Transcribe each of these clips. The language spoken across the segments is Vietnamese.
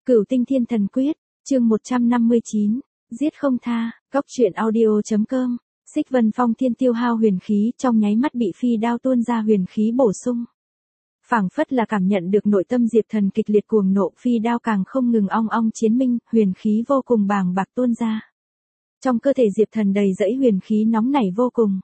Cửu Tinh Thiên Thần Quyết, chương 159, giết không tha, Cóc truyện audio.com. Xích Vân Phong Thiên tiêu hao huyền khí, trong nháy mắt bị phi đao tuôn ra huyền khí bổ sung. Phảng phất là cảm nhận được nội tâm Diệp Thần kịch liệt cuồng nộ, phi đao càng không ngừng ong ong chiến minh, huyền khí vô cùng bàng bạc tuôn ra. Trong cơ thể Diệp Thần đầy dẫy huyền khí nóng nảy vô cùng.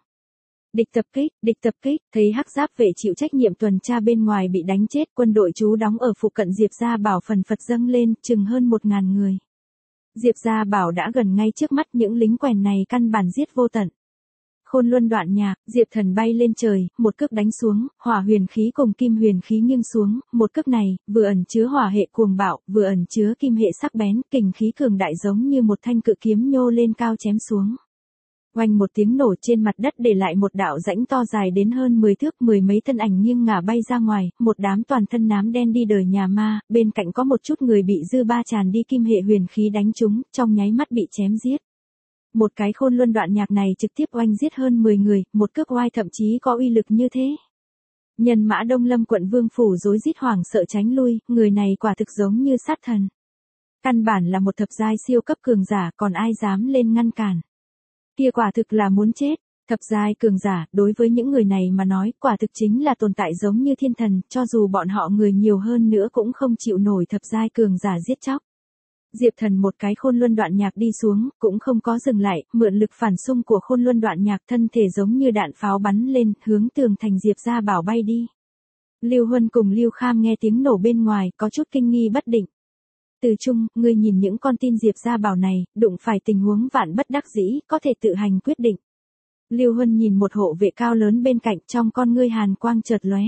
Địch tập kích, thấy hắc giáp vệ chịu trách nhiệm tuần tra bên ngoài bị đánh chết, quân đội trú đóng ở phụ cận Diệp Gia Bảo phần phật dâng lên, chừng hơn 1000 người. Diệp Gia Bảo đã gần ngay trước mắt, những lính quèn này căn bản giết vô tận. Khôn Luân đoạn nhạc, Diệp Thần bay lên trời, một cước đánh xuống, hỏa huyền khí cùng kim huyền khí nghiêng xuống, một cước này, vừa ẩn chứa hỏa hệ cuồng bạo, vừa ẩn chứa kim hệ sắc bén, kình khí cường đại giống như một thanh cự kiếm nhô lên cao chém xuống. Oanh một tiếng nổ, trên mặt đất để lại một đạo rãnh to dài đến hơn 10 thước, mười mấy thân ảnh nghiêng ngả bay ra ngoài, một đám toàn thân nám đen đi đời nhà ma, bên cạnh có một chút người bị dư ba tràn đi kim hệ huyền khí đánh trúng, trong nháy mắt bị chém giết. Một cái Khôn Luân đoạn nhạc này trực tiếp oanh giết hơn 10 người, một cước oai thậm chí có uy lực như thế. Nhân mã Đông Lâm quận vương phủ rối rít hoảng sợ tránh lui, người này quả thực giống như sát thần. Căn bản là một thập giai siêu cấp cường giả, còn ai dám lên ngăn cản. Kia quả thực là muốn chết, thập giai cường giả, đối với những người này mà nói, quả thực chính là tồn tại giống như thiên thần, cho dù bọn họ người nhiều hơn nữa cũng không chịu nổi thập giai cường giả giết chóc. Diệp Thần một cái Khôn Luân đoạn nhạc đi xuống, cũng không có dừng lại, mượn lực phản xung của Khôn Luân đoạn nhạc, thân thể giống như đạn pháo bắn lên, hướng tường thành Diệp Gia Bảo bay đi. Lưu Huân cùng Lưu Kham nghe tiếng nổ bên ngoài, có chút kinh nghi bất định. Từ Trung, ngươi nhìn những con tin Diệp Gia Bảo này, đụng phải tình huống vạn bất đắc dĩ, có thể tự hành quyết định. Lưu Huân nhìn một hộ vệ cao lớn bên cạnh, trong con ngươi hàn quang chợt lóe.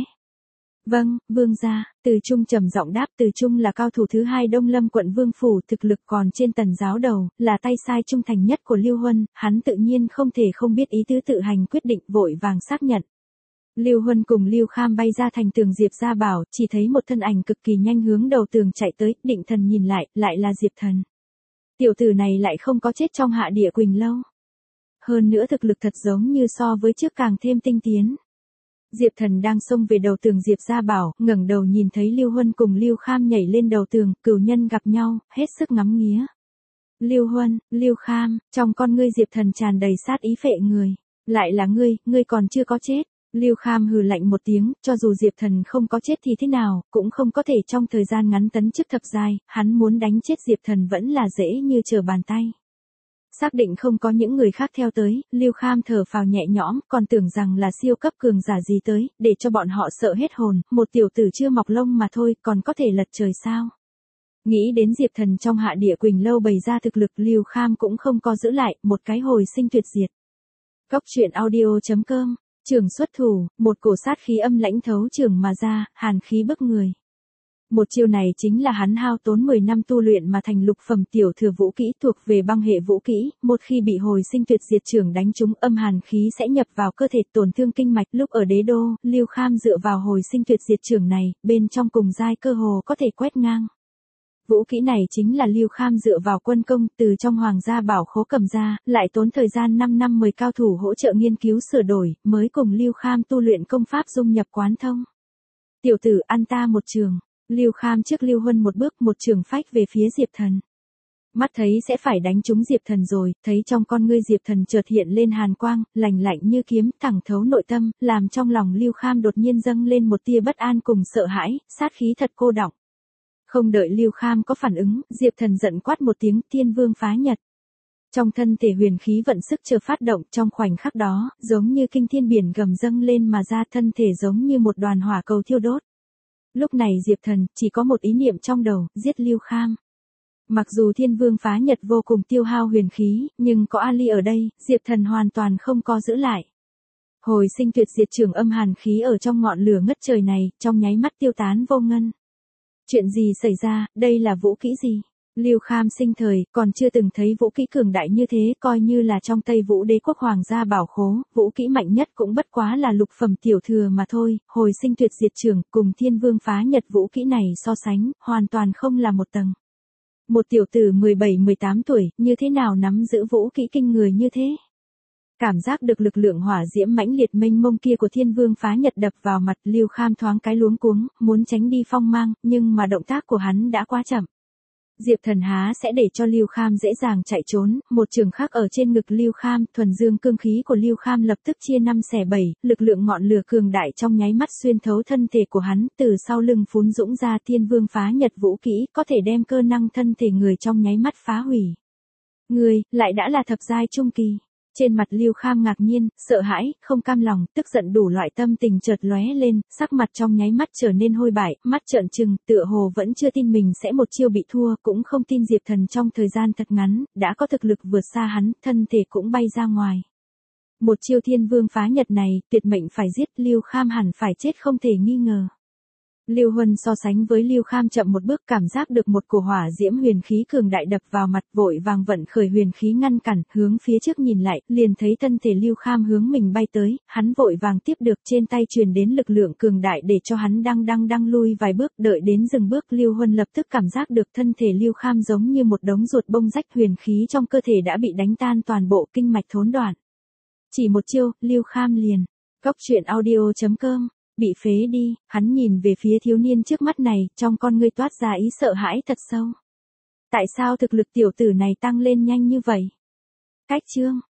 Vâng, vương gia, Từ Trung trầm giọng đáp. Từ Trung là cao thủ thứ 2 Đông Lâm quận vương phủ, thực lực còn trên Tần giáo đầu, là tay sai trung thành nhất của Lưu Huân, hắn tự nhiên không thể không biết ý tứ tự hành quyết định, vội vàng xác nhận. Lưu Huân cùng Lưu Kham bay ra thành tường Diệp Gia Bảo, chỉ thấy một thân ảnh cực kỳ nhanh hướng đầu tường chạy tới, định thần nhìn lại, lại là Diệp Thần. Tiểu tử này lại không có chết trong Hạ Địa Quỳnh lâu. Hơn nữa thực lực thật giống như so với trước càng thêm tinh tiến. Diệp Thần đang xông về đầu tường Diệp Gia Bảo, ngẩng đầu nhìn thấy Lưu Huân cùng Lưu Kham nhảy lên đầu tường, cửu nhân gặp nhau, hết sức ngắm nghía. Lưu Huân, Lưu Kham, trong con ngươi Diệp Thần tràn đầy sát ý phệ người. Lại là ngươi còn chưa có chết. Lưu Kham hừ lạnh một tiếng, cho dù Diệp Thần không có chết thì thế nào, cũng không có thể trong thời gian ngắn tấn chức thập giai, hắn muốn đánh chết Diệp Thần vẫn là dễ như trở bàn tay. Xác định không có những người khác theo tới, Lưu Kham thở phào nhẹ nhõm, còn tưởng rằng là siêu cấp cường giả gì tới, để cho bọn họ sợ hết hồn, một tiểu tử chưa mọc lông mà thôi, còn có thể lật trời sao. Nghĩ đến Diệp Thần trong Hạ Địa Quỳnh lâu bày ra thực lực, Lưu Kham cũng không có giữ lại, một cái hồi sinh tuyệt diệt. Cóc truyện audio.com. Trường xuất thủ, một cổ sát khí âm lãnh thấu trường mà ra, hàn khí bức người. Một chiêu này chính là hắn hao tốn 10 năm tu luyện mà thành lục phẩm tiểu thừa vũ kỹ, thuộc về băng hệ vũ kỹ, một khi bị hồi sinh tuyệt diệt trường đánh trúng, âm hàn khí sẽ nhập vào cơ thể, tổn thương kinh mạch. Lúc ở Đế Đô, Lưu Kham dựa vào hồi sinh tuyệt diệt trường này, bên trong cùng giai cơ hồ có thể quét ngang. Vũ kỹ này chính là Lưu Kham dựa vào quân công, từ trong Hoàng gia bảo khố cầm ra, lại tốn thời gian 5 năm mời cao thủ hỗ trợ nghiên cứu sửa đổi, mới cùng Lưu Kham tu luyện công pháp dung nhập quán thông. Tiểu tử, ăn ta một trường. Lưu Kham trước Lưu Huân một bước, một trường phách về phía Diệp Thần. Mắt thấy sẽ phải đánh trúng Diệp Thần rồi, thấy trong con ngươi Diệp Thần chợt hiện lên hàn quang, lạnh lạnh như kiếm, thẳng thấu nội tâm, làm trong lòng Lưu Kham đột nhiên dâng lên một tia bất an cùng sợ hãi, sát khí thật cô đọng. Không đợi Lưu Kham có phản ứng, Diệp Thần giận quát một tiếng, Thiên Vương phá nhật. Trong thân thể huyền khí vận sức chờ phát động, trong khoảnh khắc đó, giống như kinh thiên biển gầm dâng lên mà ra, thân thể giống như một đoàn hỏa cầu thiêu đốt. Lúc này Diệp Thần chỉ có một ý niệm trong đầu, giết Lưu Kham. Mặc dù Thiên Vương phá nhật vô cùng tiêu hao huyền khí, nhưng có Ali ở đây, Diệp Thần hoàn toàn không có giữ lại. Hồi sinh tuyệt diệt trường âm hàn khí ở trong ngọn lửa ngất trời này, trong nháy mắt tiêu tán vô ngân. Chuyện gì xảy ra, đây là vũ kỹ gì? Lưu Kham sinh thời, còn chưa từng thấy vũ kỹ cường đại như thế, coi như là trong Tây Vũ Đế quốc Hoàng gia bảo khố, vũ kỹ mạnh nhất cũng bất quá là lục phẩm tiểu thừa mà thôi, hồi sinh tuyệt diệt trường, cùng Thiên Vương phá nhật vũ kỹ này so sánh, hoàn toàn không là một tầng. Một tiểu tử 17-18 tuổi, như thế nào nắm giữ vũ kỹ kinh người như thế? Cảm giác được lực lượng hỏa diễm mãnh liệt mênh mông kia của Thiên Vương phá nhật đập vào mặt, Lưu Kham thoáng cái luống cuống, muốn tránh đi phong mang, nhưng mà động tác của hắn đã quá chậm. Diệp Thần há sẽ để cho Lưu Kham dễ dàng chạy trốn, một trường khắc ở trên ngực Lưu Kham, thuần dương cương khí của Lưu Kham lập tức chia 5/7, lực lượng ngọn lửa cường đại trong nháy mắt xuyên thấu thân thể của hắn, từ sau lưng phún dũng ra Thiên Vương Phá Nhật vũ kỹ, có thể đem cơ năng thân thể người trong nháy mắt phá hủy. Người, lại đã là thập giai trung kỳ. Trên mặt Lưu Kham ngạc nhiên, sợ hãi, không cam lòng, tức giận đủ loại tâm tình chợt lóe lên, sắc mặt trong nháy mắt trở nên hôi bại, mắt trợn trừng, tựa hồ vẫn chưa tin mình sẽ một chiêu bị thua, cũng không tin Diệp Thần trong thời gian thật ngắn, đã có thực lực vượt xa hắn, thân thể cũng bay ra ngoài. Một chiêu Thiên Vương Phá Nhật này, tuyệt mệnh phải giết, Lưu Kham hẳn phải chết không thể nghi ngờ. Lưu Huân so sánh với Lưu Kham chậm một bước, cảm giác được một cổ hỏa diễm huyền khí cường đại đập vào mặt, vội vàng vận khởi huyền khí ngăn cản, hướng phía trước nhìn lại, liền thấy thân thể Lưu Kham hướng mình bay tới, hắn vội vàng tiếp được, trên tay truyền đến lực lượng cường đại để cho hắn đang lui vài bước, đợi đến dừng bước, Lưu Huân lập tức cảm giác được thân thể Lưu Kham giống như một đống ruột bông rách, huyền khí trong cơ thể đã bị đánh tan toàn bộ, kinh mạch thốn đoạn. Chỉ một chiêu, Lưu Kham liền. Góc truyện audio.com bị phế đi, hắn nhìn về phía thiếu niên trước mắt này, trong con ngươi toát ra ý sợ hãi thật sâu. Tại sao thực lực tiểu tử này tăng lên nhanh như vậy? Cách chương